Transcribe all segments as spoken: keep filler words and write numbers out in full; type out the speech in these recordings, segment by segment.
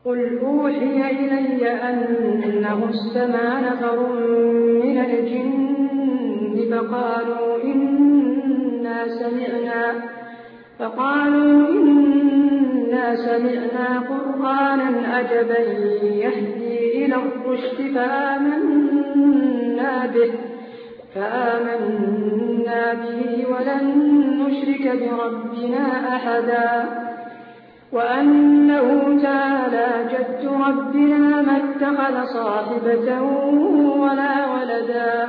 قل أوحي إلي أنه استمع نفر من الجن فقالوا إنا سمعنا فقالوا إنا سمعنا قرآنا عجبا يهدي إلى الرشد فآمنا به فآمنا به ولن نشرك بربنا أحدا وأنه تعالى جد ربنا ما اتخذ صاحبة ولا ولدا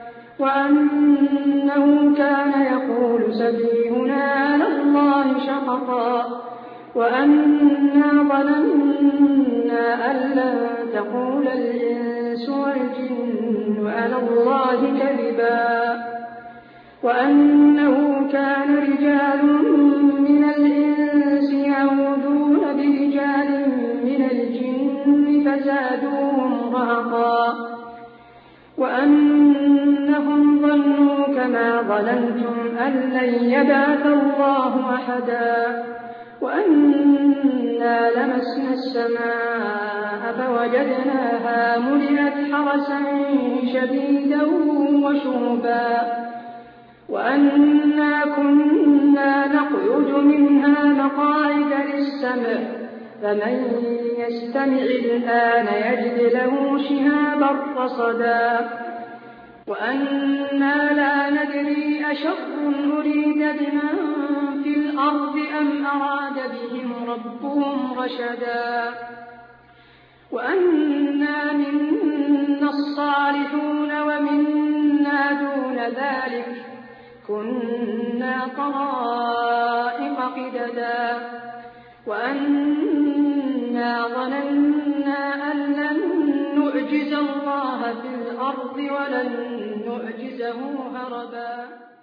وأنه كان يقول سفيهنا على الله شططا وأنا ظننا أن لن تقول الإنس والجن على الله كذبا وأنه كان رجال من الإنس يعوذون برجال من الجن فزادوهم رهقا وأنهم ظنوا كما ظننتم أن لن يبعث الله أحدا وأنا لمسنا السماء فوجدناها ملئت حرسا شديدا وشهبا وأنا كنا نقعد منها مقاعد للسمع فمن يستمع الآن يجد له شهابا رصدا وأنا لا ندري أشر أريد بمن في الأرض أم أراد بهم ربهم رشدا وأنا منا الصالحون ومنا دون ذلك كنا طرائق قددا وأنا ظننا أن لن نعجز الله في الأرض ولن نعجزه هربا